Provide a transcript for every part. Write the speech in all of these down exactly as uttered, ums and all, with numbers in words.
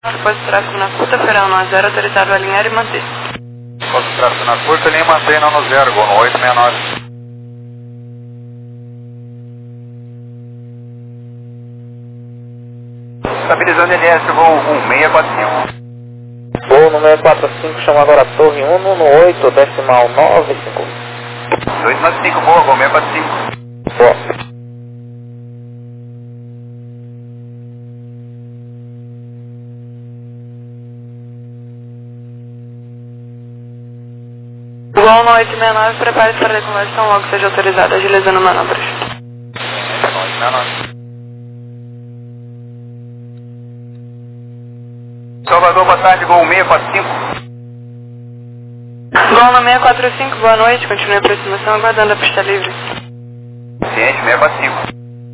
Depois do tráfego na curta, Federal no zero, autorizado a alinhar e manter. Depois do tráfego na curta, linha mantém não no zero, gol no oito seis nove. Estabilizando N S, voo um seis quatro cinco. Voo no seis quatro cinco, chama agora Torre um no oito, decimal nove cinco. oito nove cinco, boa, voo seis quatro cinco. Boa. Gol no oito seis nove, prepare-se para a deconversão logo seja autorizado, agilizando manobras. oito seis nove. Salvador, boa tarde, gol seis quatro cinco. Gol no seis quatro cinco, boa noite, continue a aproximação aguardando a pista livre. Ciente, seis quatro cinco.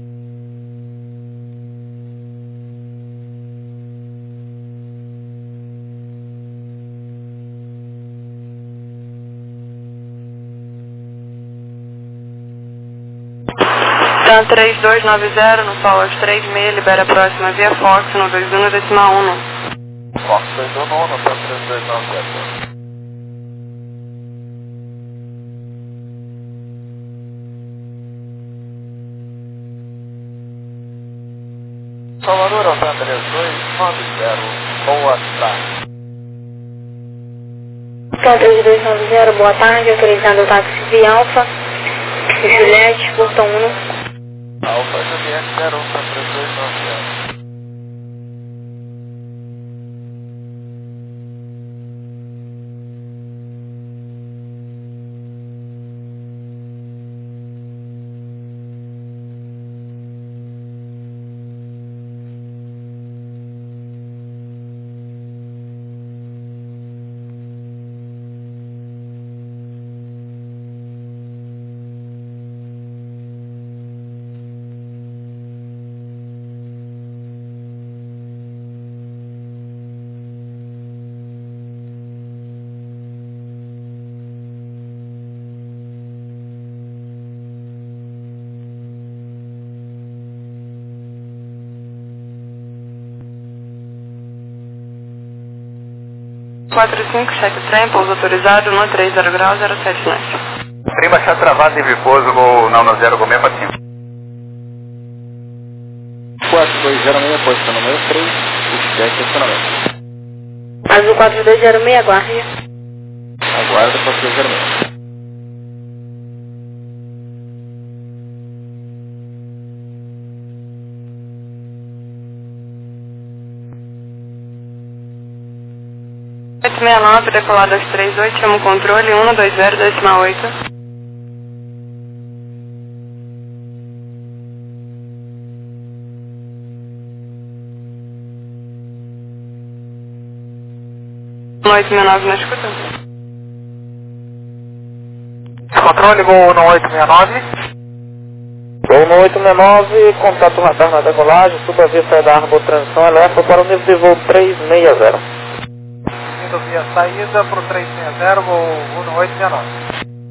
Tan três dois nove zero, no Forward três seis, libera a próxima via Fox no dois um decimal um. Fox dois um no Tan três dois nove zero. Salvador, Tan três dois nove zero, boa tarde. Tan três dois nove zero, boa tarde, autorizando o táxi via Alfa, Juliette, portão um. Alfa Juliette zero um, Tan três dois nove zero. quatro cinco, cheque o trem, pouso autorizado no três zero grau zero sete norte. Trem baixar travado em repouso, gol não no zero, gol seis quatro cinco. quatro dois zero seis, posição número três, o cheque estacionamento. Azul quatro dois zero seis, aguarde. Aguarda quatro dois zero seis. oito seis nove, decolado às três oito, chama o controle um dois zero decimal oito. oito seis nove na escuta. Controle, gol no oito seis nove. Gol no oito seis nove, contato radar na decolagem, suba a via saída da Arbor Transição, eleva para o nível de voo três seis zero. Indo via saída para o três seis zero, gol no oito seis nove.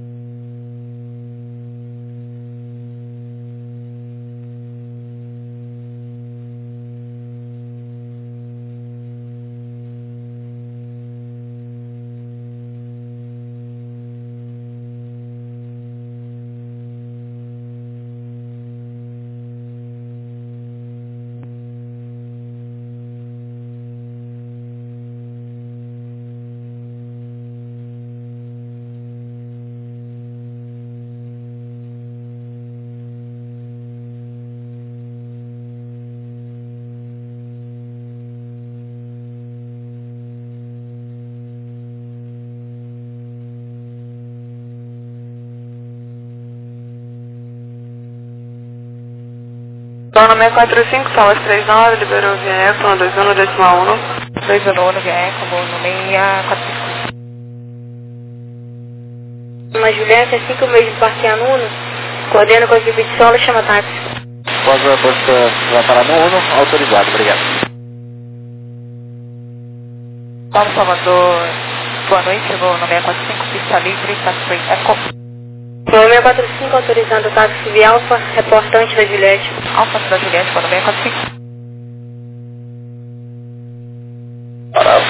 Gol no seis quatro cinco, Salas três nove, liberou via Eco no dois um decimal um. dois um via Eco, gol no seis quatro cinco. Uma Juliette, assim que o meio de parquear no Uno, coordena com a equipe de solo e chama táxi. Após a posta vai parar no Uno, autorizado, obrigado. Paulo Salvador, boa noite, vou no seis quatro cinco, pista livre, táxi Eco. No seis quatro cinco, autorizando o táxi via Alfa, reportante da Juliette. Alfa da Juliette, vou no seis quatro cinco.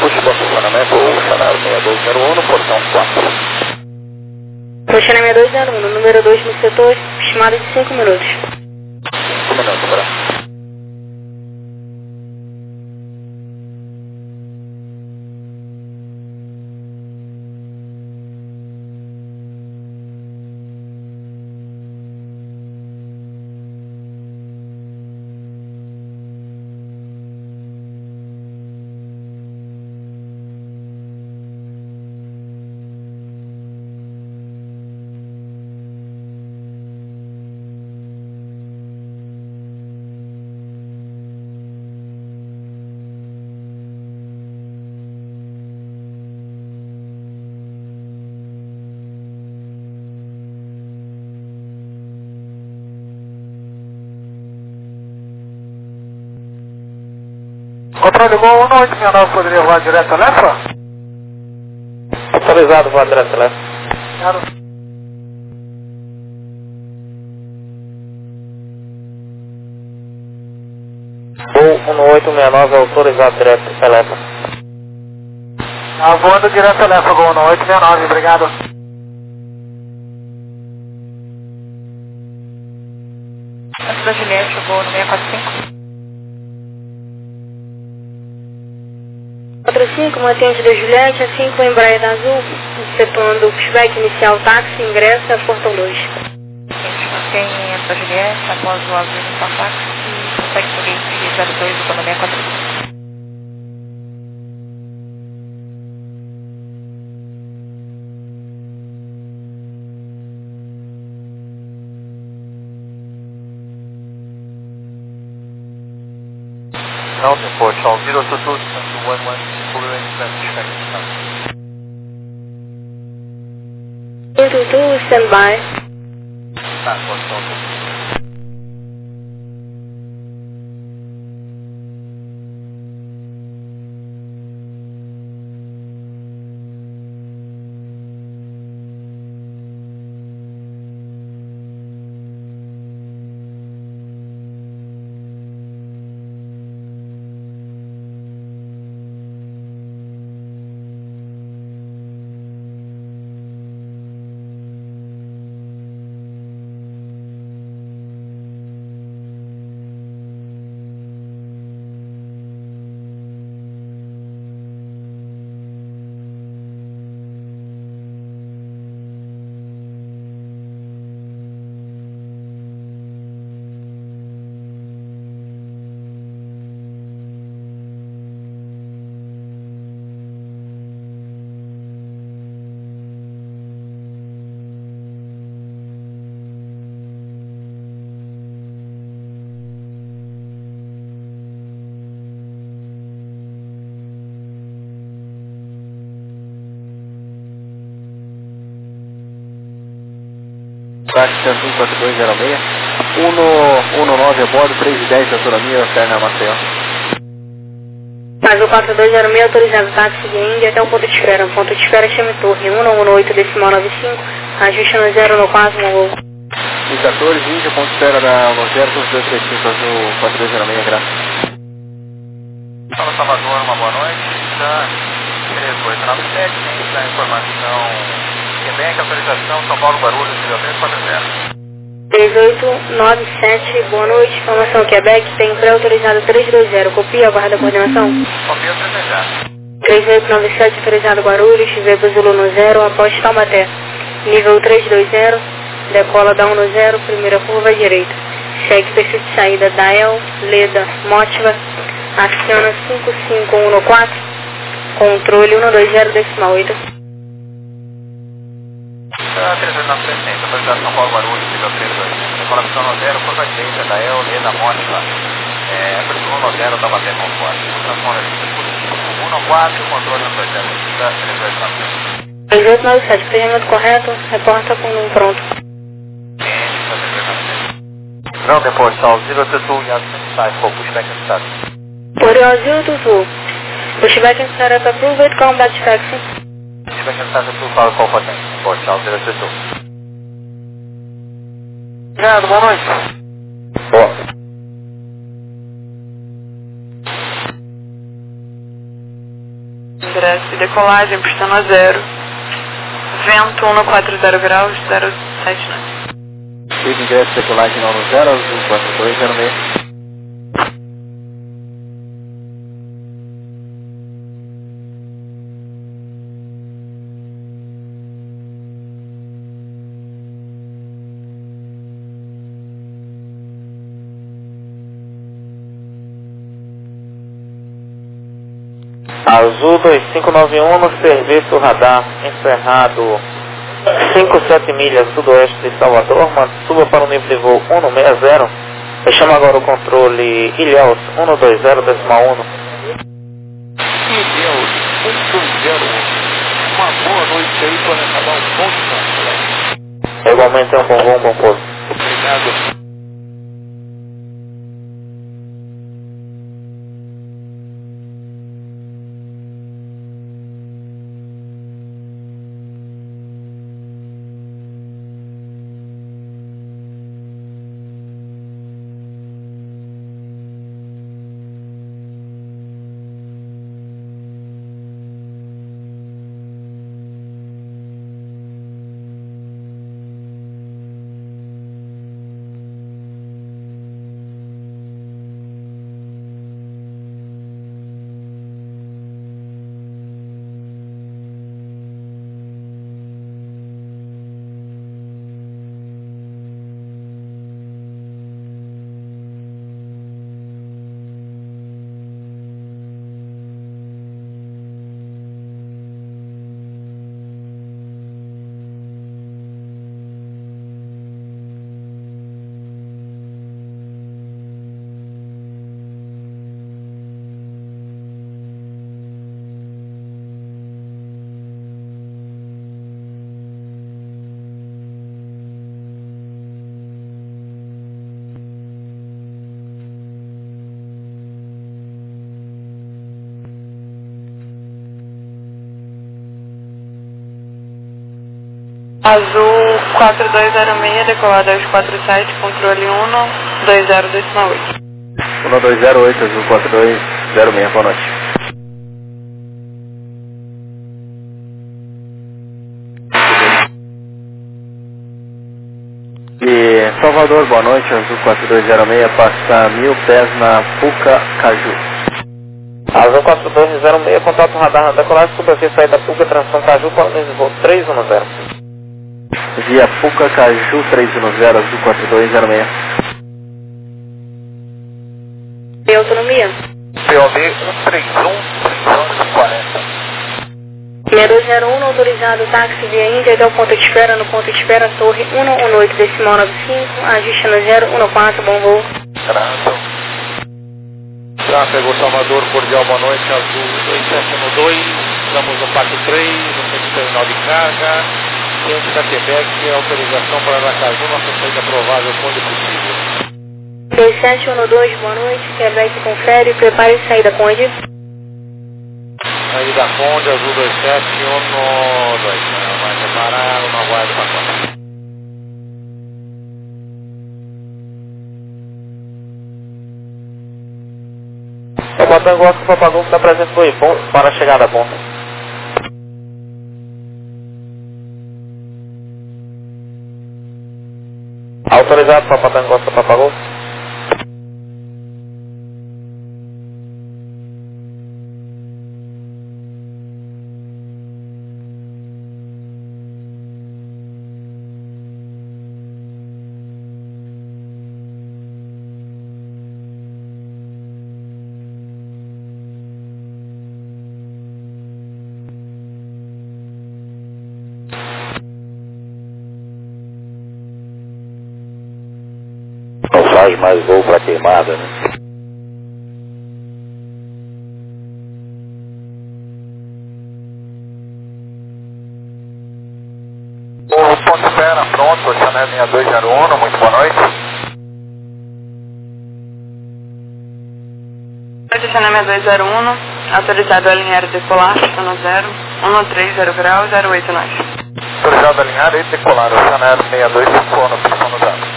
Último funcionamento, funcionário seis dois zero um no portão quatro. Funcionamento seis dois zero um, no número dois no setor, estimado de cinco minutos. cinco minutos, para. Controle Gol um oito seis nove, poderia voar direto a Lefa? Autorizado, voar direto a Lefa. Claro. Gol um oito seis nove, autorizado direto a Lefa. Ah, voando direto a Lefa, Gol um oito seis nove, obrigado. Antes da Juliette, eu vou no seis quatro cinco. quatro cinco, mantente da Juliette, a cinco Embraer da Azul, efetuando o pushback inicial táxi, ingressa, portão dois. Gente, mantém da Juliette, após o azul inicial táxi, consegue subir zero dois, eu tô no seis quatro cinco. Não, depois, só zero two two, one one, following transmission. zero two two, stand by. Tá, pode Táxi um quatro dois zero seis, um nove a bordo, três e dez, autonomia, Perna Maceió. Mais o quatro dois zero seis, autorizado táxi de Índia até o ponto de espera. Ponto de espera chama torre um um oito decimal nove cinco, ajuste no zero no quatro, no voo. E quatorze, Índia, ponto de espera da Noverto, dois três cinco, azul quatro dois zero seis, graças. Fala Salvador, uma boa noite. Da três oito nove sete, tem a informação Quebec, autorização São Paulo Guarulhos, três quatro zero. três oito nove sete, boa noite, informação Quebec, tem pré-autorizado três dois zero, copia, aguarda a coordenação. Copia três dois zero. três oito nove sete, autorizado Guarulhos, Veículo Zulu no zero, após Taubaté. Nível três dois zero, decola da um no zero, primeira curva à direita. Segue perfil de saída Dael, Leda, Motiva, aciona cinco cinco um no quatro, controle um dois zero decimal oito. três oito nove sete, autorizado São Paulo Guarulhos, nível três dois zero. Decola no zero, curva à direita, Dael, Leda, Motiva, é, um no zero, Taubaté conforme. Transponder cinco cinco um no quatro, controle um dois zero, três oito nove sete. três oito nove sete, procedimento correto, reporta com um pronto. Não, depois, só zero two two, Yansai, for pushback and start. For your zero two two, pushback and start approved, combat taxi. Pushback and start approved, power call for tank. Depois, só zero two two. Obrigado, boa noite. Boa. ingresso e decolagem, pistão a zero. Vento um quatro zero graus, zero sete nove. Teve ingresso e decolagem não no zero, azul quatro dois zero seis. Azul dois cinco nove um no serviço radar encerrado cinco sete milhas sudoeste de Salvador, suba para o nível de voo cento e sessenta. Eu chamo agora o controle Ilhéus cento e vinte decimal um. Ilhéus cento e vinte, uma boa noite aí para acabar o ponto. Igualmente é um bom voo, um bom pouso. Obrigado. Azul quatro dois zero seis, decolado aos quatro sete, controle um dois zero decimal oito. um dois zero oito, Azul quatro dois zero seis, boa noite. E Salvador, boa noite, Azul quatro dois zero seis, passa mil pés na Puca Caju. Azul quatro dois zero seis, contato radar na decolagem, superfície saída Puca, transição Caju, para o nível de voo três um zero. Via Puca Caju três um zero, Azul quatro dois zero seis. E autonomia? P O B um três um, três quarenta. seis dois zero um, autorizado táxi via Índia até o ponto de espera, no ponto de espera, torre cento e dezenove decimal noventa e cinco, ajuste no zero um quatro, bom voo. Transo. Já pegou Salvador, cordial, boa noite, Azul dois sete um dois, estamos no Parque três, no centro terminal de carga, ciente da Quebec, autorização para Aracaju, nossa saída provável quando possível. dois sete um dois, boa noite, Quebec confere, prepare saída Conde. Saída Conde, Azul dois sete um dois, vai preparar uma guarda para Conde. O Batango Oscar Papagol está presente no ponto para a chegada a ponta. Autorizado para Batango Oscar Papagol. Não faz mais voo para queimada, né? O ponto espera, pronto, Chanel linha dois zero um, muito boa noite. Chanel dois zero um, autorizado a alinhar e decolar, no zero, um três zero grau, zero oito nove. Autorizado a alinhar e decolar, o Chanel seis dois cinco um, pistão no zero.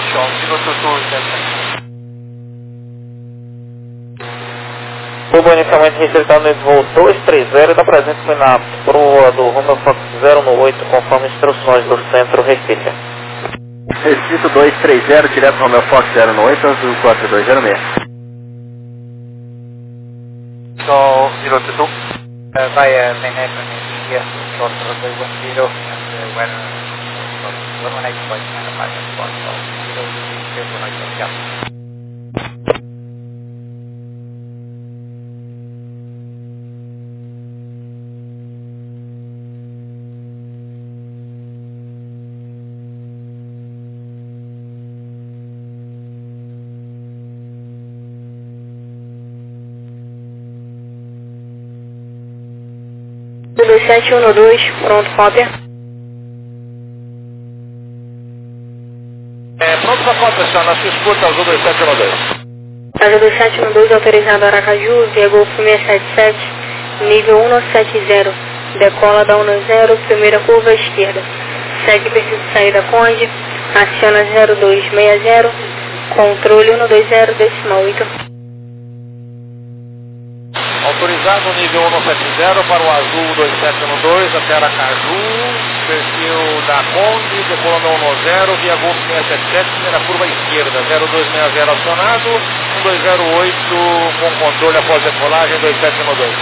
Show, Piloto Sul, Cuba inicialmente registrado no voo dois três zero e da presente foi na proa do rumo Fox zero um oito, conforme instruções do centro Recife. Recife dois três zero, direto ao meu Fox zero um oito, azul quatro dois zero seis. So, Piloto Sul. Uh, via Manhattan, India, short runway one zero, and uh, when uh, one one eight point nine five and one, so zero, zero, one eight, yeah. dois sete um dois, pronto, cópia. É, pronto para cópia, senhor, na sua escuta, azul dois sete um dois. Azul dois sete um dois, autorizado Aracaju, via Golfo seiscentos e setenta e sete, nível um nove sete zero, decola da um zero, primeira curva à esquerda. Segue perfil de saída Conde, aciona zero dois seis zero, controle um dois zero, decimal oito. Autorizado nível um nove sete zero para o azul dois sete um dois até Aracaju, perfil da Conde, decolando um zero, via Golfo seiscentos e setenta e sete, primeira curva à esquerda, zero dois seis zero acionado, um dois zero oito com controle após decolagem, dois sete um dois.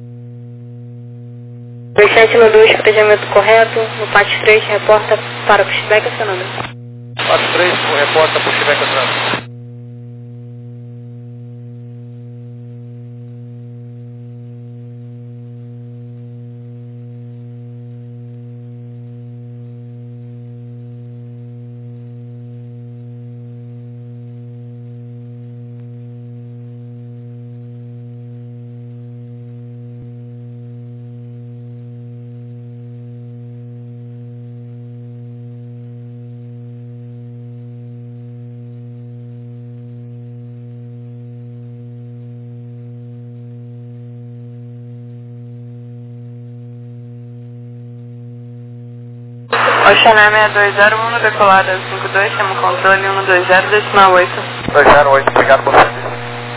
dois sete um dois, protejamento correto, no P A T três, reporta para pushback acionando. P A T três, reporta pushback acionando. Oceané seis dois zero um, decolada cinco dois, chama controle um dois zero, decimal oito. dois zero oito, obrigado por serviço.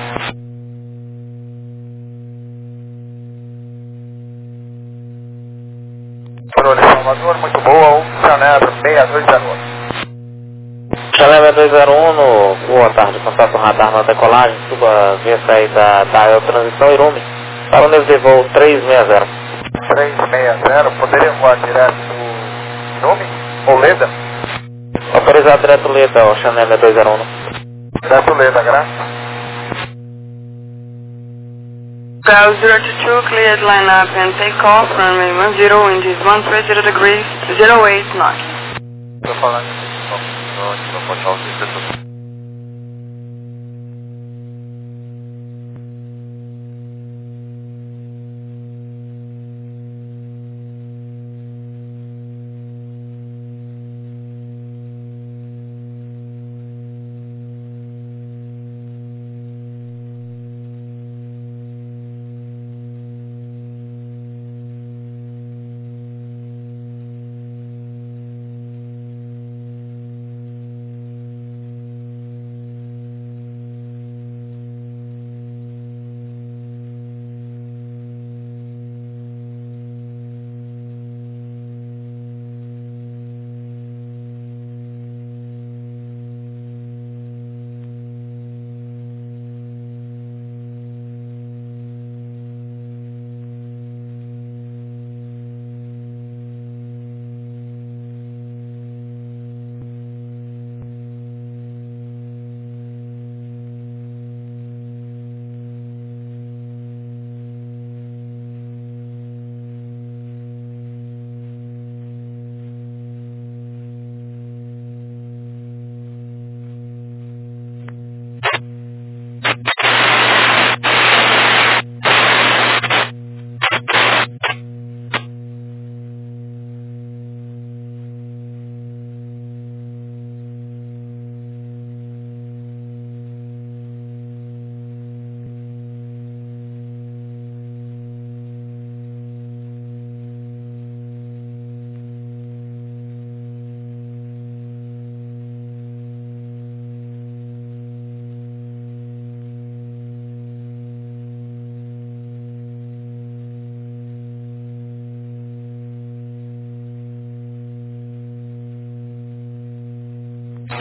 Controle Salvador, muito boa, Oceané seis dois zero um. Oceané seis dois zero um, no, boa tarde, contato radar na decolagem, suba via saída da transição Irume, para o nível de voo três seis zero. três seis zero, poderia voar direto Irume ou Leda? Autorizado direto Leda, Oceané seis dois zero um. Direto Leda, graças. Ground zero two two, cleared line up and take off, runway one zero, wind is one three zero degrees, zero eight knots. Estou falando de não pode falar.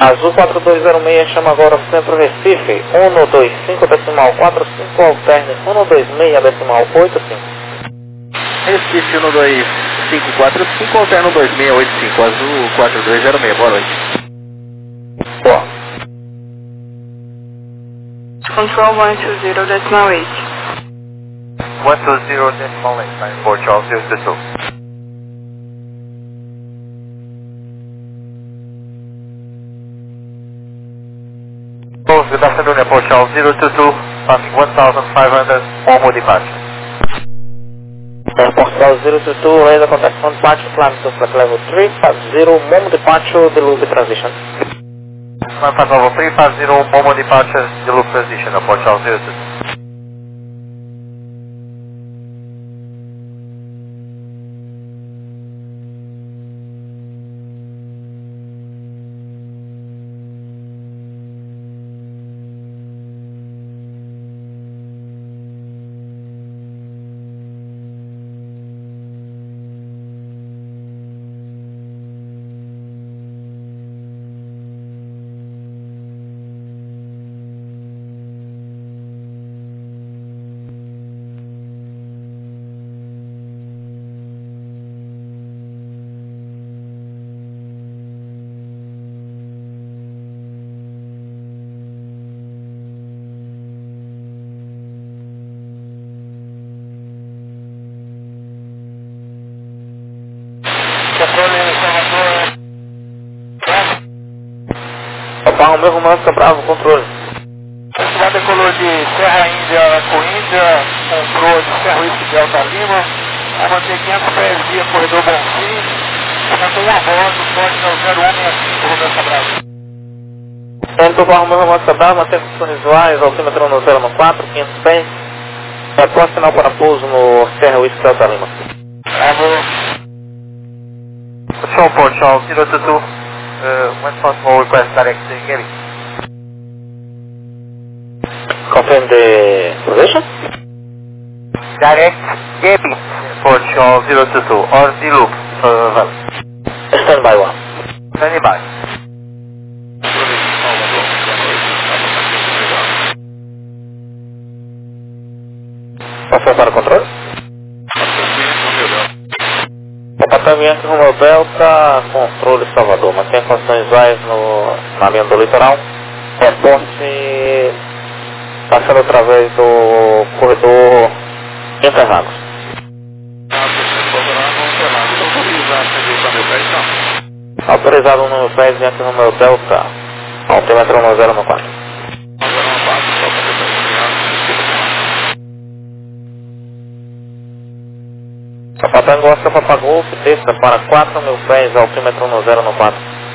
Azul quatro dois zero seis, chama agora Centro Recife, um dois cinco decimal quatro cinco, alterne um dois seis decimal oito cinco. Recife um dois cinco quatro cinco, alterno dois seis oito cinco, Azul quatro dois zero seis, boa noite. Boa. Control one two zero decimal eight. one two zero decimal eight, nine four Charles zero two two. Good afternoon, Airport Charles zero two two, passing one thousand five hundred, Momo departure. Airport Charles zero two two, radar contact front departure, climb to flight level three five zero, Momo departure, the loop transition. Climb flight level three five zero, Momo departure, the loop transition, Airport Charles zero two two. Opa, o meu Romano fica bravo, controle. Já decolou de Serra Índia com Índia, controle de Serra Whisky Delta Lima, vai manter quinhentos pés via corredor Bonfim, já estou a bordo, pode dar o zero um seis cinco, Roberto Cabral. Entrou para o meu Romano fica bravo, mantém funções visuais, altímetro no zero quatro, quinhentos pés. Após sinal para pouso no Serra Whisky Delta Lima. Bravo. Control Port Charles zero two two, uh, when possible request direct Gary. Confirm the position. Direct Gary, Port Charles zero two two, or the loop, uh, well. Stand by one. Stand by. Passou para o controle? Apartamento Romeo Delta, controle Salvador. Mantenha condições visuais no, na linha do litoral. Reporte passando através do corredor Interlagos. Autorizado no pés Yankee Romeo Delta. Altímetro no zero quatro. Patango Oscar Papa Golf, desça para quatro mil pés, altímetro no zero quatro.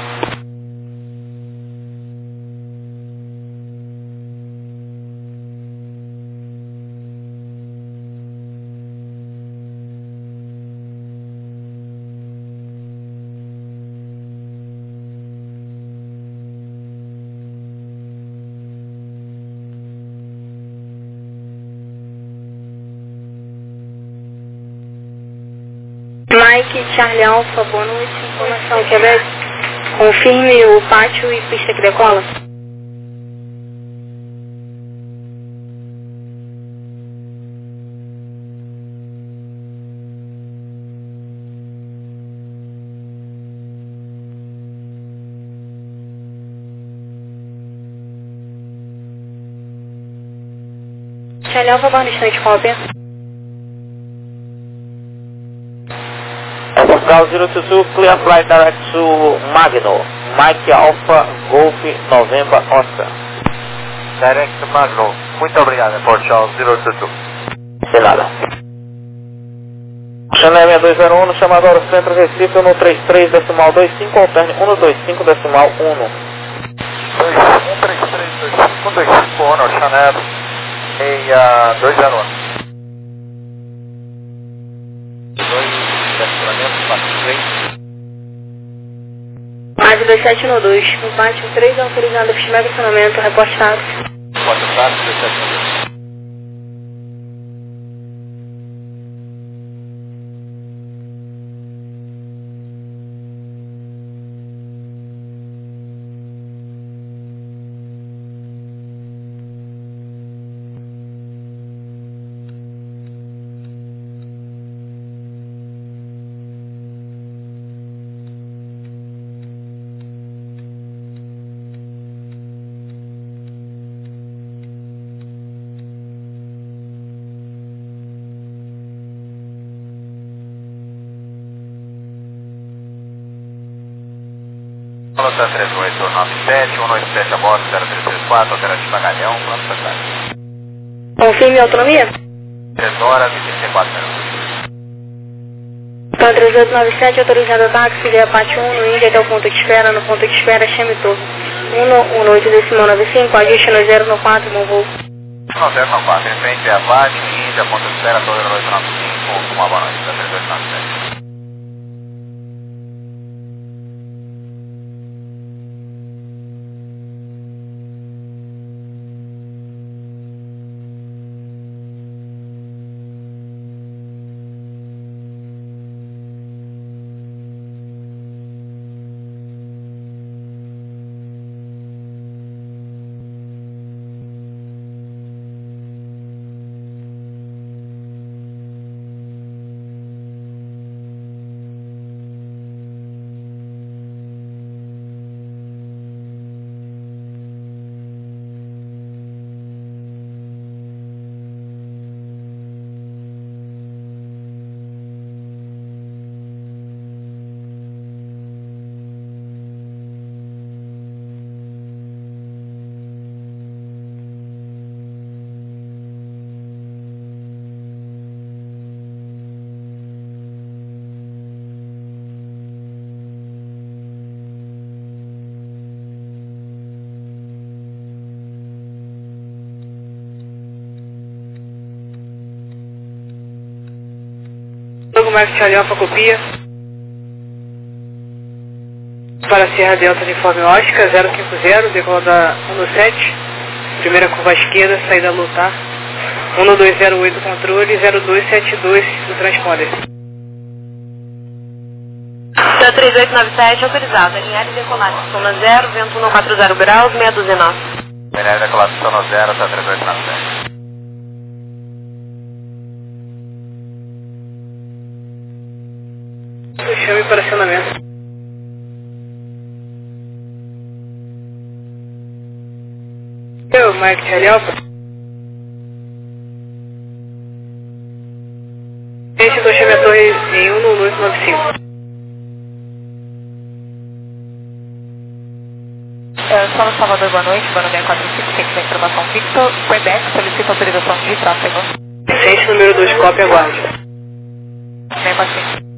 Mike, Charlie Alpha, boa noite. Informação, Quebec. Confirme o pátio e pista que decola. Charlie Alpha, boa noite, cópia. Portugal zero two two, clear flight direct to Magno. Mike Alpha Golf November Oscar. Direct to Magno. Muito obrigado, Port Charles zero two two. De nada. Chanel seis dois zero um, chama agora o Centro Recife no três três decimal dois cinco, alterne um dois cinco decimal um. um três três dois cinco dois cinco, Honor Chanel seis dois zero um. Ave dois sete um dois, no pátio três autorizado, estimado funcionamento, reportado. quatro quatro dois sete um dois. Delta três oito nove sete, um oito sete a bordo, zero três três quatro, alternativa Galeão, pronto para sair. Confirme a autonomia. três horas e trinta e quatro minutos. Então, três oito nove sete, autorizado a táxi via Pátio um, no Índia até o ponto de espera, no ponto de espera, chame torre. um, um oito decimal nove cinco, ajuste no zero no quatro, bom voo. No zero no quatro, em frente a Pátio, Índia, ponto de espera, torre oito nove cinco, uma boa noite, três oito nove sete. Logo Mike Charlie Alpha copia para Serra Delta de Uniforme Oscar zero cinco zero, decola da um sete, primeira curva à esquerda, saída lutar, um dois zero oito controle, zero dois sete dois do transponder. três oito nove sete, autorizado, alinhar e decolar, zona zero, vento um quatro zero graus, meia dúzia nove. Alinhar e decolar, zona zero, tá três oito nove sete. Chame para acionamento. Eu, Mike Charlie Alpha. Gente, estou chamando a torre em um oito nove cinco. É, Sala Salvador, boa noite, Bano seis quatro cinco, tem que informação Victor, Quebec, solicita autorização de tráfego. Gente, número dois, cópia, aguarde. Bem baixinho.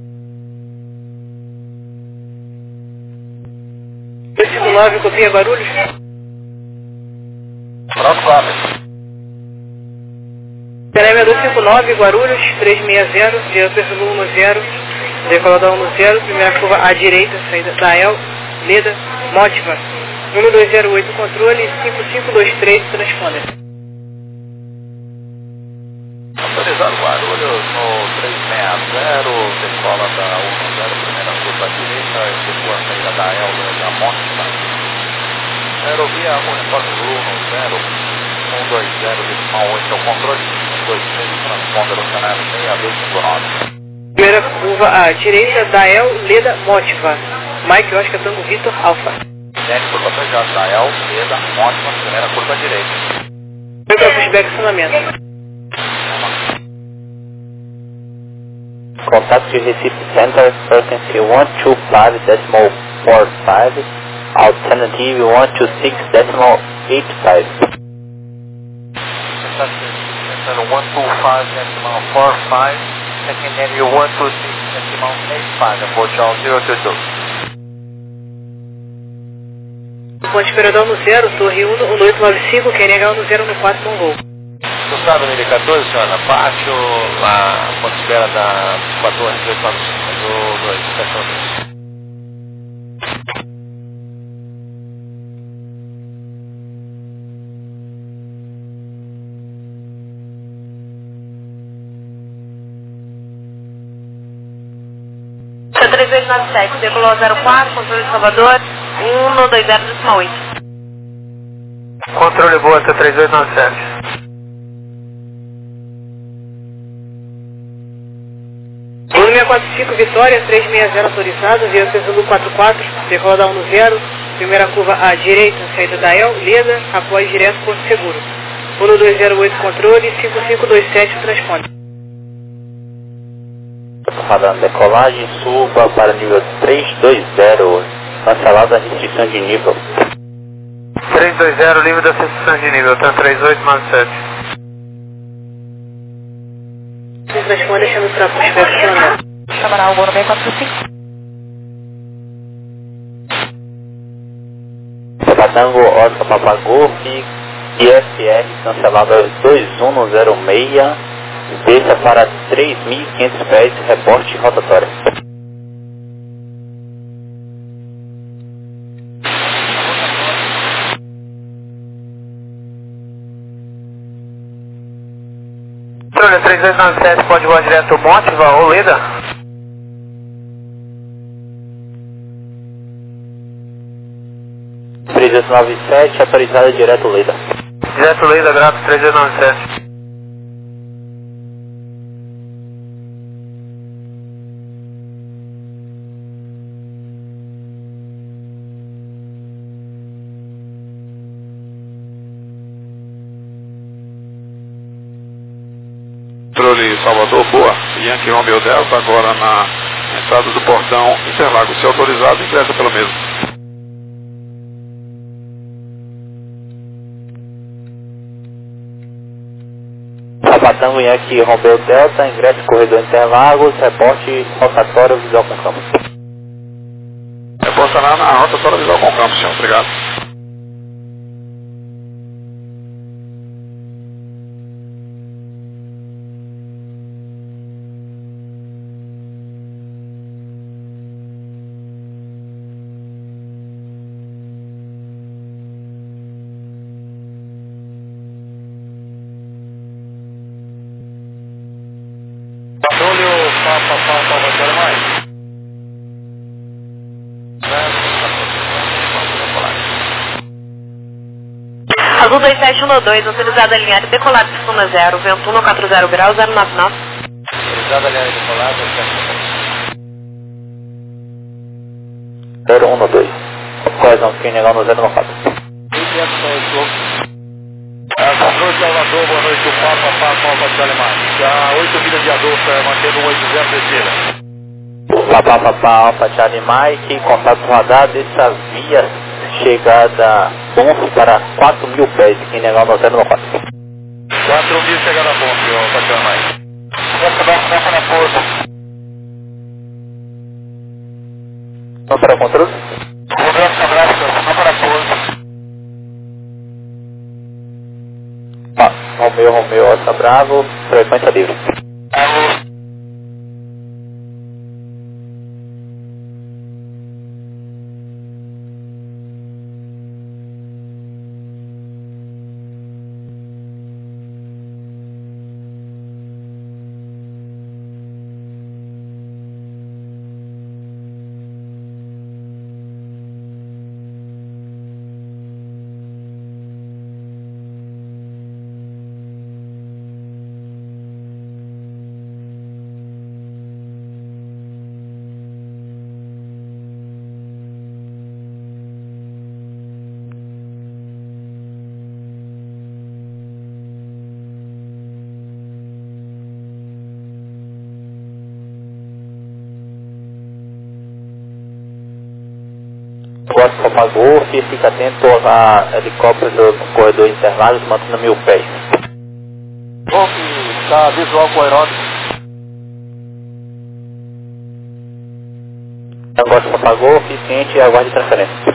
dois cinco nove, copia Guarulhos. Pronto, cópia. Telema dois cinco nove, Guarulhos, três seis zero, diretor sul um zero, decola da um zero, primeira curva à direita, saída da El, Leda, Mótiva, um dois zero oito, controle, cinco cinco dois três, transponder. Autorizado Guarulhos no três seis zero, decola da um zero, primeira curva à direita, efetua a saída da El, Leda, Mótiva. Aerovia Uniforme Blue no zero, um dois zero, decimal oito, ao controle, um dois três, transponder no cenário seis dois cinco nove. Primeira curva à direita, Dael, Leda, Mótiva. Mike Oscar Tango Vitor, Alfa. Dene, curva fechada, Dael, Leda, Mótiva, primeira curva à direita. Foi para pushback acionamento. Contact Recife Center, frequency one two five decimal four five, alternative one two six decimal eight five. Contact Recife Center one two five decimal four five, secondary one two six decimal eight five, approach all zero two two. Ponte Esperador no zero, torre um, um oito nove cinco, Q N H no zero no quatro, bom voo. Gustavo, N D catorze, senhora, na pátio, lá, ponto de espera da quatorze dois quatro cinco, do dois, estação dois. três oito nove sete, decolou zero quatro, controle de Salvador, um dois zero decimal oito. Controle boa, três oito nove sete. seis quatro cinco, Vitória, três seis zero autorizado, via Zulu quatro quatro, decola da um zero, primeira curva à direita, saída da El, Leda, após direto Porto Seguro. um dois zero oito controle, cinco cinco dois sete transponder. Radando decolagem, suba para nível três dois zero, Cancelada a restrição de nível. três dois zero, livre da restrição de nível, tá três oito nove sete. Responde, deixando para posicionar. Chamará o Bono bem quatro cinco. Patango, Oscar, Papa Golf, I F R, cancelada dois um zero seis, desça para três mil e quinhentos pés, reporte rotatória. Trolha três dois nove sete, pode voar direto Montiva ou Leda? três dois nove sete, autorizada direto Leda. Direto Leda, grato, três dois nove sete. Controle Salvador, boa. Yankee Romeo Delta, agora na entrada do portão Interlagos. Se autorizado, ingressa pelo mesmo. Patango, Yankee Romeo Delta, ingresso corredor Interlagos, reporte rotatório visual com campo. Reportará na rotatória visual com campo, senhor. Obrigado. Azul dois sete um dois, autorizada a linha decolada de zero, vento um quatro zero grau, zero nove nove. Autorizada a linha decolada, zero um dois. Coesão, quem negar no zero nove quatro. Controle Salvador, boa noite, o Papa, Papa, Papa de Alemão. Já oito milhas de Adolfo, mantendo um oito zero descida. Papa, Papa, Alfa, Charlie Mike, contato radar, dessa via chegada onze para quatro mil pés, quem negar no zero nove quatro. quatro mil chegada a ponte, ó, Papa de Alemão. Essa da ponta na porta. Vamos para o controle? Roberto, abraço, vamos para a porta. Ah, Romeu, Romeu, Oscar Bravo, frequência livre. Alô. Oscar Papa Golf, fica atento a helicóptero do corredor Interlagos, mantendo mil pés. Golf, está visual com o aeródromo. Oscar Papa Golf, ciente e aguarde transferência.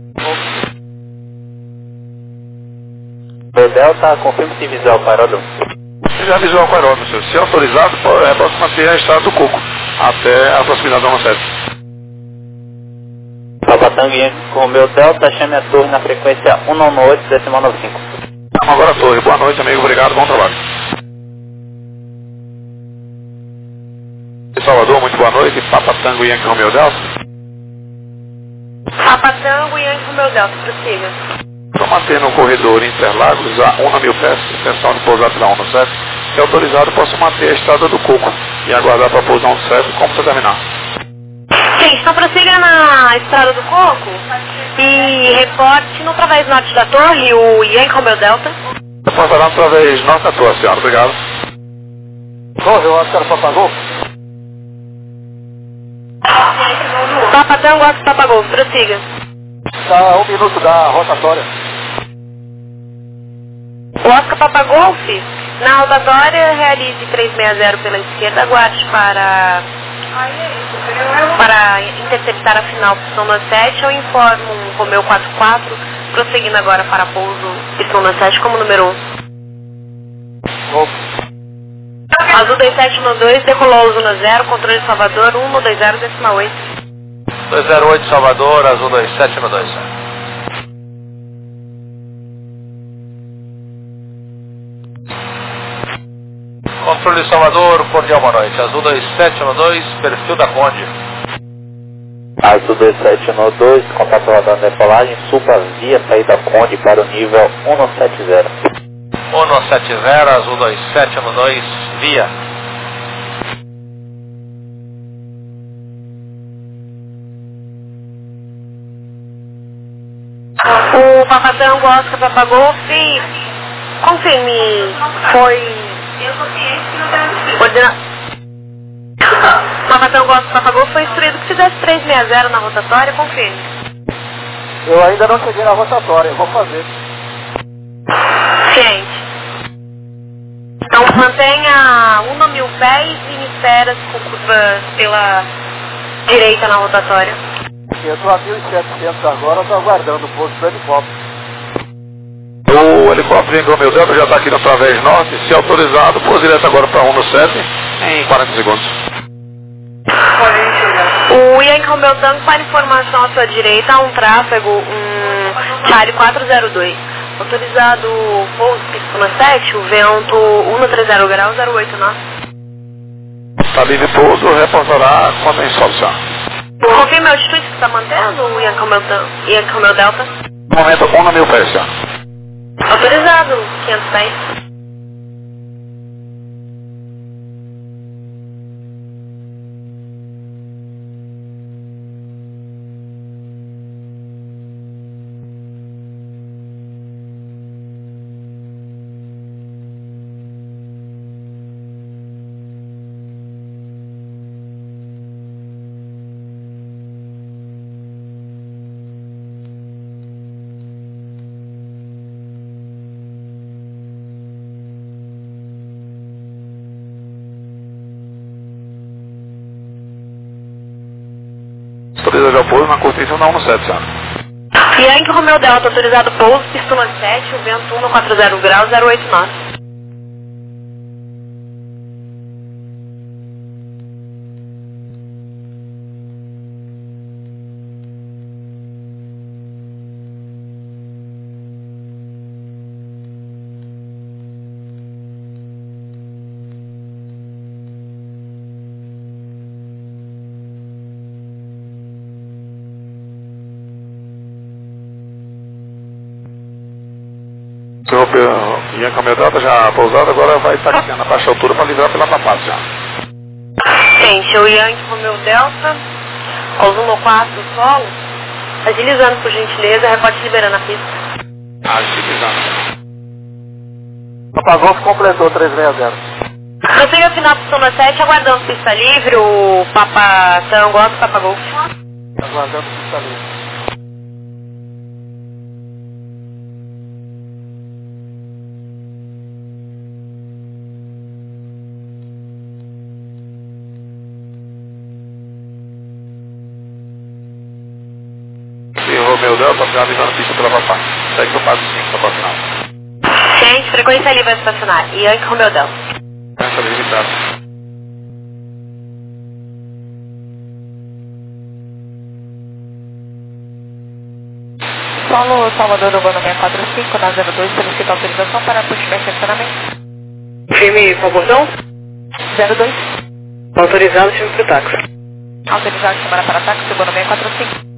O Delta, confirme-se visual com o aeródromo. Já visual com o aeródromo, senhor. Se autorizado, é, posso manter a estrada do Coco até a proximidade da onze sete. Patango, Yankee Romeo Delta, chame a torre na frequência um nove oito, decimal nove cinco. Agora a torre. Boa noite, amigo. Obrigado. Bom trabalho. Salvador, muito boa noite. Papa Tango, Yankee Romeo Delta. Papa Tango, Yankee Romeo Delta, prossiga. Estou mantendo o corredor Interlagos a um mil pés, intenção de pousar pela onze sete. Se autorizado, posso manter a estrada do Coco e aguardar para pousar onze sete, como você terminar. Gente, então prossiga na Estrada do Coco e reporte no através norte da torre, o Yankee Romeo Delta. Reportará através norte da torre, senhora. Obrigado. Torre, Oscar Papa Golf. Papa Tango, Oscar Papa Golf, prossiga. Está a um minuto da rotatória. O Oscar Papa Golf, na rotatória, realize trezentos e sessenta pela esquerda, aguarde para, para interceptar a final Pistona sete. Eu informo um Romeo quatro quatro, prosseguindo agora para pouso Pistona sete como número um. Golf. Azul dois sete um dois, decolou o Zona zero, controle Salvador, um dois zero, decimal oito. dois zero oito Salvador, Azul dois sete um dois. Controle Salvador, cordial boa noite. Azul dois sete um dois, perfil da Conde. Azul dois sete um dois, contato rodando decolagem, suba via saída Conde para o nível cento e setenta. cento e setenta, Azul dois sete um dois, via. O Papa Tango, Oscar Papa Golf, confirme, foi ordenado. Papa Tango, Oscar Papa Golf foi instruído que fizesse trezentos e sessenta na rotatória, confirme. Eu ainda não cheguei na rotatória, eu vou fazer. Ciente. Então mantenha um mil pés e esferas com curvas pela direita na rotatória. Eu estou a mil e setecentos agora, estou aguardando o posto do helicóptero. O helicóptero em Romeo Delta já está aqui na Través Norte. Se autorizado, pôs direto agora para cento e sete em quarenta segundos. O Yankee Romeo Tango, para informação à sua direita, há um tráfego, um Charlie quatro zero dois. Autorizado pouso Pistona sete, o vento cento e trinta graus, zero oito nós. Está livre pouso, reportará quando em solução. Confirme a altitude que está mantendo, o Yankee Romeo Tango, Yankee Romeo Delta. No momento, um mil pés já. Autorizado, quinhentos pés. Autoriza já pouso na cortiça na cento e setenta. Yankee Romeo Delta, autorizado pouso Pistona sete, o vento cento e quarenta graus, zero oito nós. O Yankee Romeo Delta já pousado, agora vai taxiando a baixa altura para livrar pela Papaz já. Gente, o Yankee Romeo Delta, aos um quatro do solo, agilizando por gentileza, reporte liberando a pista. Agilizando. Papa Golf completou trezentos e sessenta. Prossiga final Pistona sete, aguardando pista livre, o Papa Tango, Oscar Papa Golf. Aguardando pista livre. Romeo Delta, já avisando a pista pela Papaz. Segue para o passo cinco para o final. Gente, frequência livre a estacionar. Yankee Romeo Delta. Frequência limitada. Solo Salvador Urbano seiscentos e quarenta e cinco, na zero dois, solicita autorização para puxar estacionamento. Firme com o botão? zero dois. Autorizado, firme para o táxi. Autorizado chamar para táxi, Urbano seiscentos e quarenta e cinco.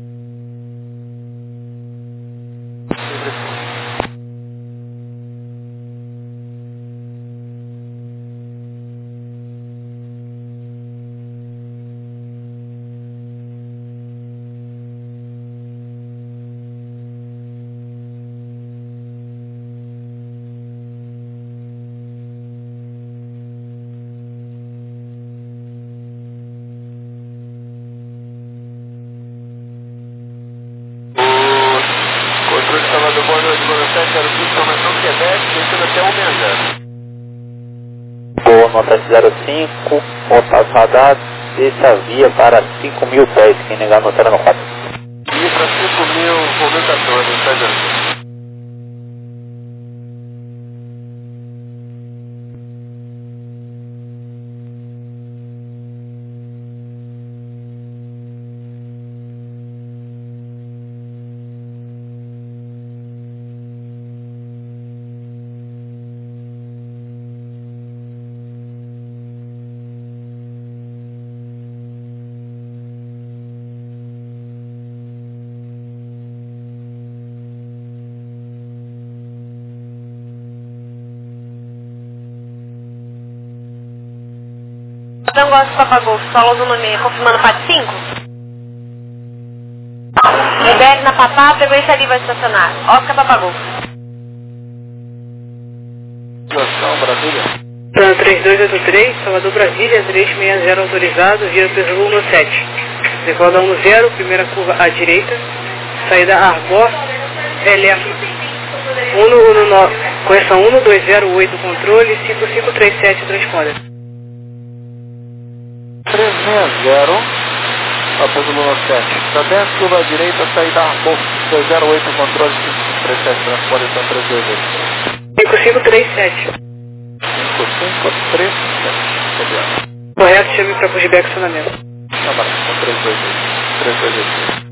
sete zero cinco, contato radar, desça a via para cinco mil pés, quem negar não terá no quatro. Via para cinco mil, voo quatorze, sete zero cinco. Não gosto de Papagol, solo do nome, confirmando P A T cinco. Libere na Papá, frequência ali vai estacionar. Oscar Papagol. Situação, Brasília. Plano três dois oito três, Salvador Brasília, três seis zero autorizado, via Pesoul no sete. Decola um zero, primeira curva à direita, saída Arbor, L F. um nove, correção um dois zero oito, controle, cinco cinco três sete, transponder. três seis zero, a Pesoul sete. Da dez, curva à direita, saída Arbor, dois zero oito, controle, cinco cinco três sete, transponder, três dois oito. cinco cinco três sete. cinco cinco três sete. Correto, chame para pushback acionamento. Abraço, três dois oito. três dois oito.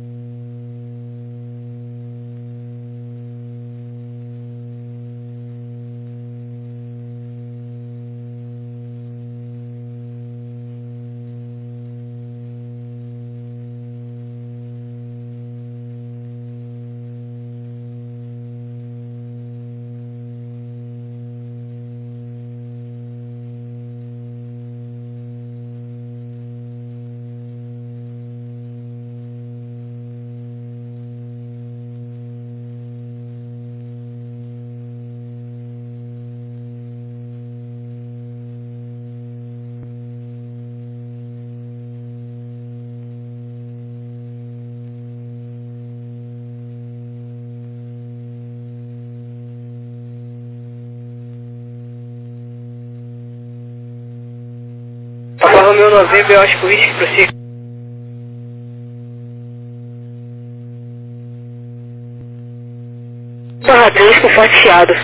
Papa Romeo novembro, eu acho que o risco prossiga. Barra dois com fatiado.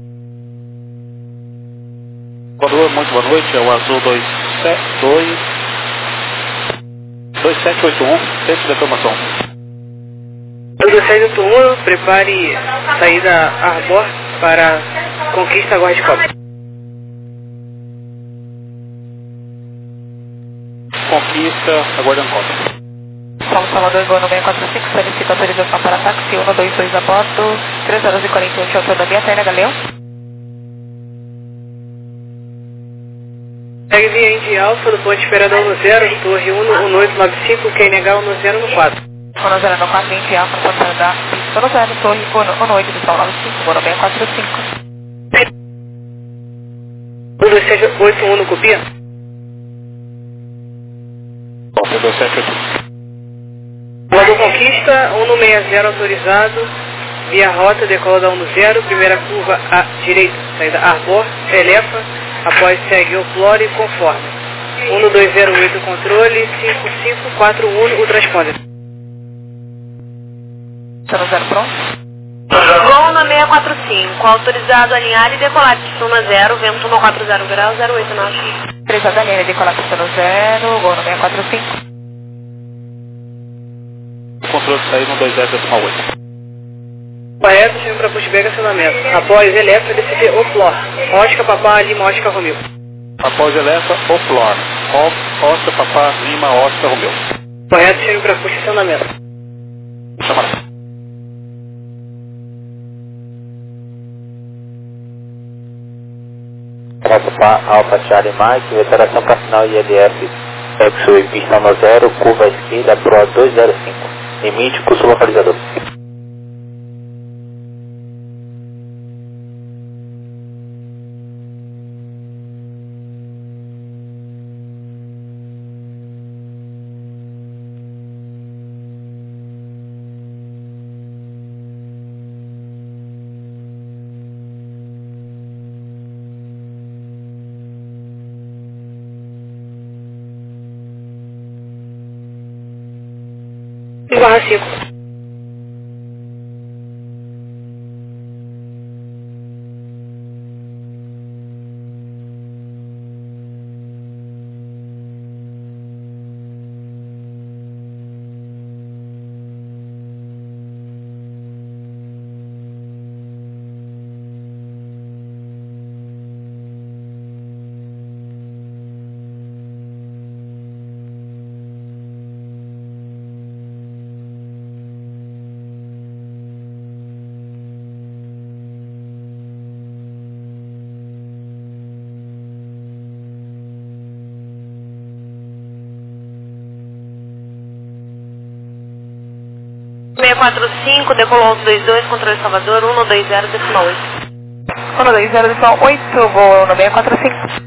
Boa, muito boa noite, é o Azul dois sete oito um, centro de informação. dois sete oito um, prepare saída Arbor para Conquista Guarda de Copa. Conquista, aguardando conta. Paulo Salvador, Gol no seis quatro cinco, solicita autorização para táxi um dois dois a bordo, três horas e quarenta e oito, altura da via Terra, Galeão. Segue via Indy Alfa do ponto esperador no zero, torre um oito nove cinco, quem negar um zero no quatro. um zero no quatro, Indy Alfa, no ponto da pista no zero, torre um oito do Sol nove cinco, Gol no seis quatro cinco. um dois sete oito um no copia. Bom, dois sete oito um. Logo Conquista, um no seis zero autorizado, via rota, decola da um zero, primeira curva à direita, saída Arbor, Elefa, após segue o Flore conforme. um dois zero oito controle, cinco cinco quatro um o transponder. zero zero pronto. Gol na seis quatro cinco, autorizado alinhar e decolar pista um zero, vento um quatro zero graus, zero oito nove. três a alinhar e decolar pista no zero, Gol no seis quatro cinco. Controle de saída um dois zero oito. Correto, chame para pushback acionamento. Após Elefa, decide o Flor. Oscar, Papá, Lima, Oscar, Romeu. Após Elefa, o Flor. Oscar, Papá, Lima, Oscar, Romeu. Correto, chame para push acionamento. Chama. Opa, Alfa Charlie Mike, veteração para final I L F, Exo e pista no zero, curva à esquerda, Pro dois zero cinco, limite, curso localizador. cinco. seis quatro cinco, decolou um dois dois, controle Salvador, um dois zero, decimal oito. um dois zero, decimal oito, voo no seis quatro cinco.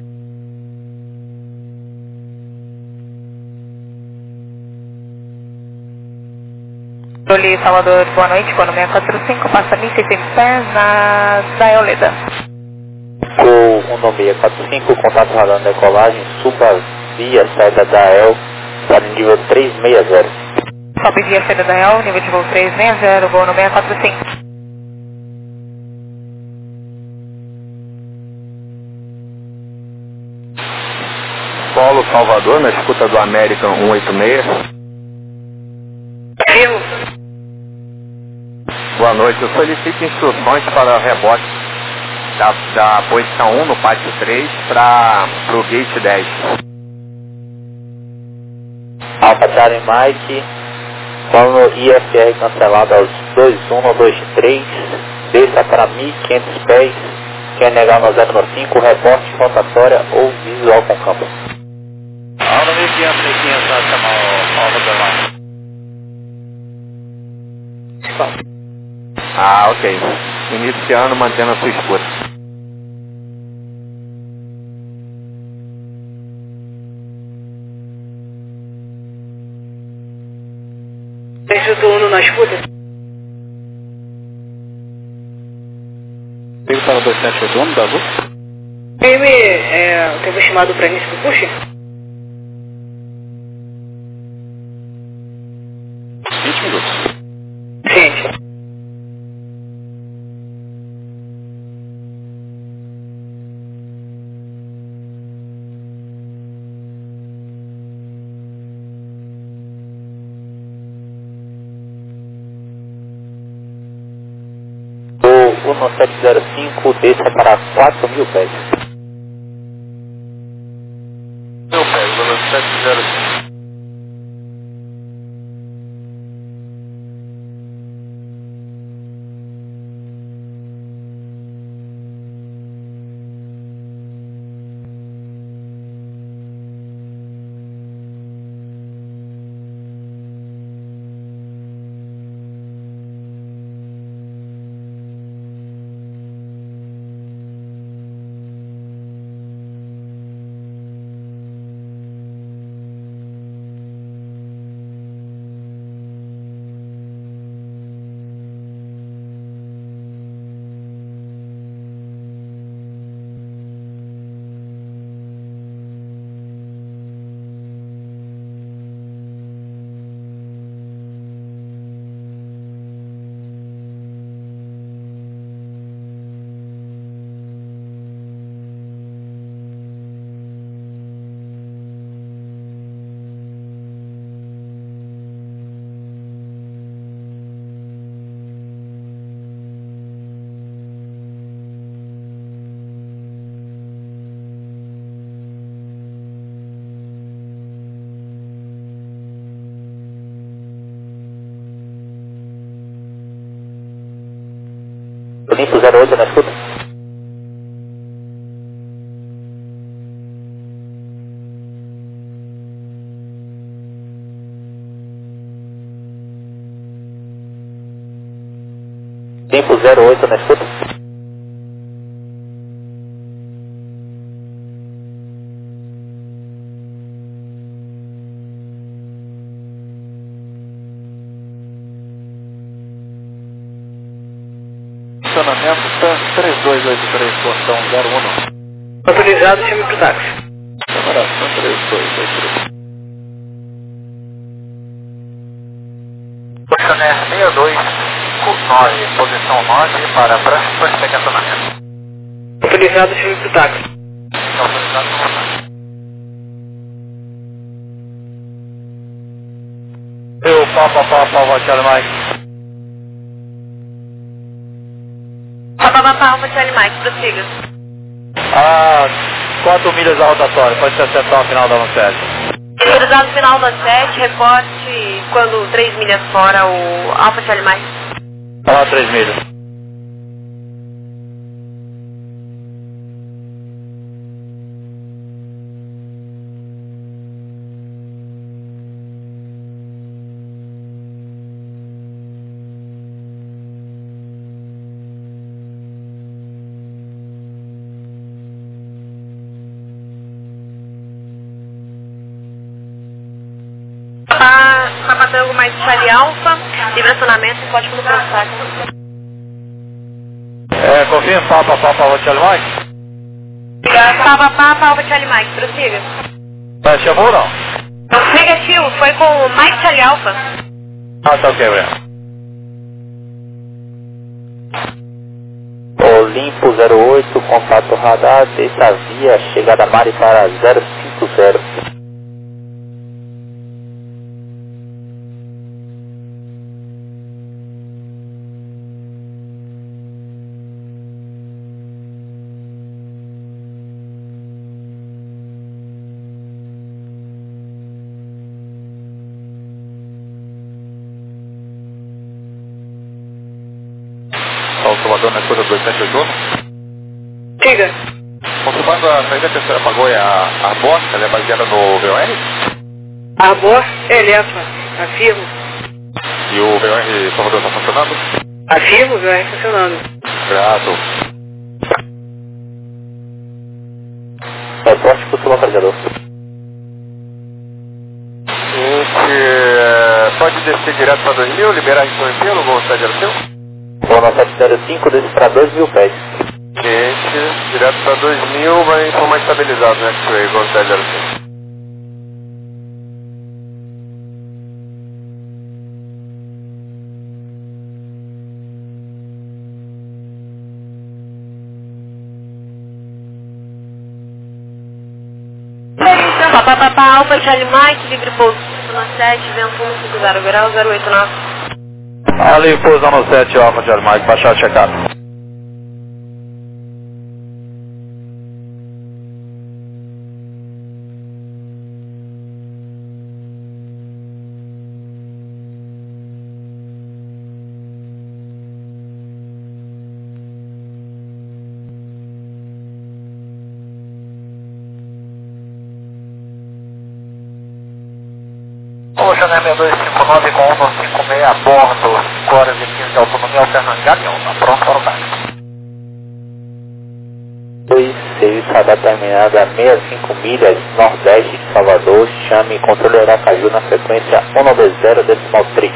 Controle Salvador, boa noite, voo no seis quatro cinco, passa mil e seiscentos pés na Daeoleda. Gol um seis quatro cinco, contato radar decolagem, suba via saída da E L para nível três seis zero. Sobe via saída da E L, nível de voo três seis zero, voo no seis quatro cinco. Polo Salvador, na escuta do American cento e oitenta e seis. Vivo. Boa noite, eu solicito instruções para rebote da, da posição um no pátio três para o gate dez. Alfa Charlie Mike, plano I F R cancelado aos dois um dois três, desça para mil e quinhentos pés, quer negar no zero cinco, reporte, rotatória ou visual com campo. Ah, no mil e quinhentos, mil e quinhentos, vai chamar o Alfa Charlie. Ah, ok. Iniciando, mantendo a sua escuta. Instituto um na escuta. Ligo para dois sete oito um, da Azul. Ele é, teve estimado para início do push? vinte minutos. Ciente. um sete zero cinco, desça para quatro mil pés. Mil pés, valor sete zero cinco. Limpo zero oito na escuta. Limpo zero oito na escuta. Estacionamento três dois oito três, portão zero um. Autorizado, chame pro táxi. Separação três dois oito três. nove, posição nove para Branco, segue acionamento. Autorizado, chame pro táxi. Autorizado no táxi. Eu, Papa, Papa, Alfa Charlie Mike. Papa, Papa, Alfa Charlie Mike, prossiga. Ah, quatro milhas da rotatória, pode se acertar no final da Van sete. Autorizado final da sete, reporte quando três milhas fora o Alfa Charlie Mike. Ah, três milhas. Papa Tango mais Charlie Alfa, livre acionamento e código no processador. É, confirma, Papa, Papa, Alfa Charlie Mike. Papa, Papa, Alfa Charlie Mike, prossiga. Tá, chamou ou não? Negativo, foi com o Mike Charlie Alfa. Ah, tá ok, Breno. Olimpo zero oito, contato radar, deixa a via, chegada Mari para zero cinco zero. Salvador na coisa dois sete oito. Siga. Confirmando a saída terceira Pagoia, a Arbor, ela é baseada no V O R? Arbor, Elefa, afirmo. E o V O R Salvador está funcionando? Afirmo, V O R funcionando. Grato. Reporte para o seu localizador. Gente, é, pode descer direto para dois mil, liberar em São Paulo, vou sair zero cinco? Vou na sete zero cinco, desce para dois mil pés. Gente, direto para dois mil, vai informar estabilizado, né? X-Ray, vou sair zero cinco. Papa, Papa, Alfa Charlie Mike, livre pouso na sete, vento um cinco zero grau, zero oito nove. Ali, pousa no sete, Alfa Charlie Mike, baixar checado. Ocean Air seis dois cinco nove com um cinco seis a bordo, cinco horas e quinze de autonomia, alternando caminhão, pronto para o táxi. dois seis, radar terminada a sessenta e cinco milhas, nordeste de Salvador, chame controle Aracaju na frequência cento e noventa decimal três.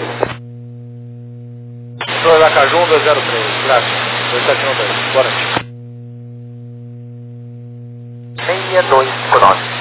dois Aracaju, dois zero três, graças. dois sete nove dois, bora. seis dois cinco nove.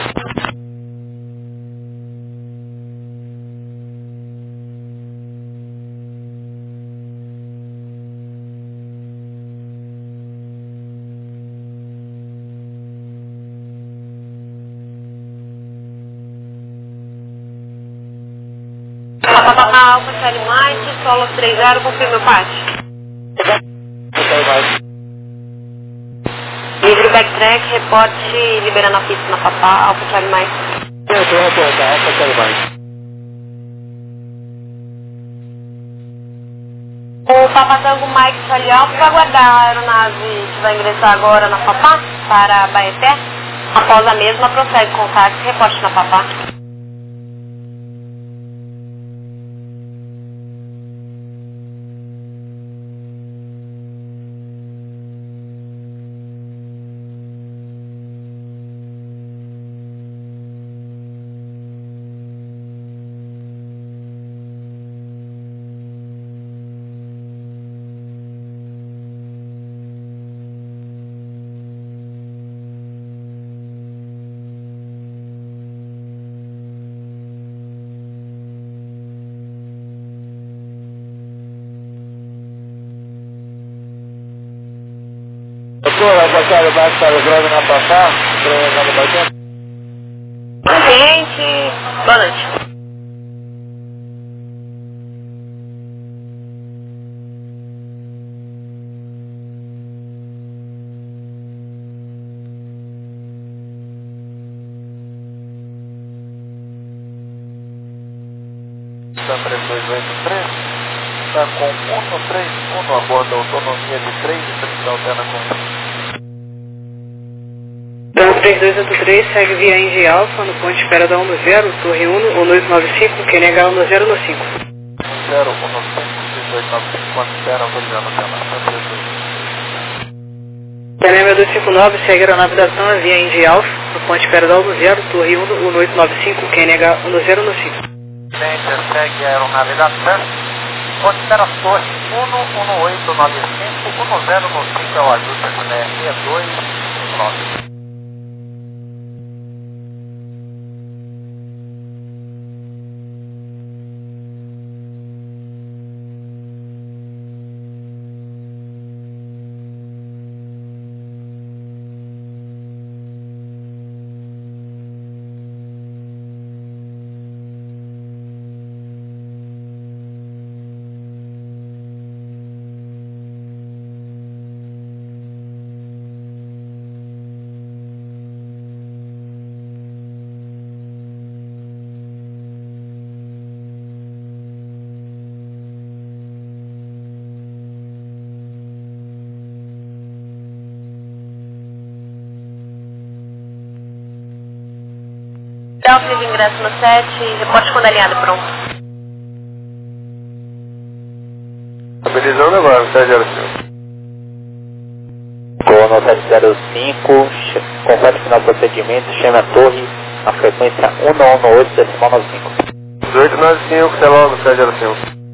Papa, Alfa Charlie Mike, solo três zero, confirma o parte. Livre backtrack, reporte, liberando a pista na Papa, Alfa Charlie Mike. Eu tô reportando, Alfa Charlie Mike. O Papa Tango Mike Charlie Alfa vai aguardar a aeronave que vai ingressar agora na Papa para Baeté. Após a mesma, prossegue com o táxi, reporte na Papa. Cara, bate para o Grove na passar, para o bater. Cliente, boa noite. três dois oito três, está com um no três um a bordo, autonomia de três e trinta alterna com Então três dois oito três segue via Engie Alfa no ponto de espera da um no zero, Torre um, um dois nove cinco, Q N H um no zero no cinco. um zero um no cinco, seis oito nove cinco, ponto de espera, autorizando a tela. Q N H dois cinco nove segue a aeronave da TAM via Engie Alfa no ponto de espera da um no zero, Torre um, um oito nove cinco, Q N H um no zero no cinco. Segue a aeronave da TAM, ponto de espera Torre um, um oito nove cinco, um zero no cinco é o ajuste com D R dois nove. Delta de ingresso no sete, reporte quando alinhado pronto. Estabilizando agora, sete zero cinco. Cono sete zero cinco, complete final do procedimento, chame a torre, a frequência um um oito decimal nove cinco. dezoito nove cinco, até logo, sete zero cinco.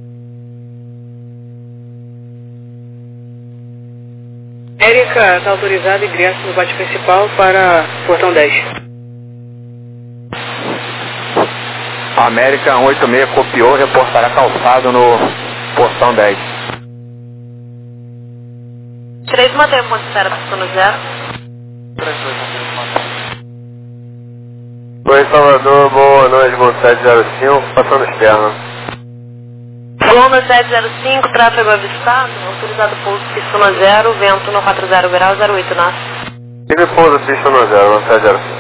Érica está autorizada ingresso no bate principal para portão dez. América um oito seis copiou, reportará calçado no portão dez. três mantém o ponto de espera para no zero. três dois um três mantém. Oi, Salvador, boa noite, voo sete zero cinco, passando externo. Goma sete zero cinco, tráfego avistado, autorizado pouso pista no zero, vento no quatro zero grau, zero oito nove. Tive pouso pista no zero, sete zero cinco.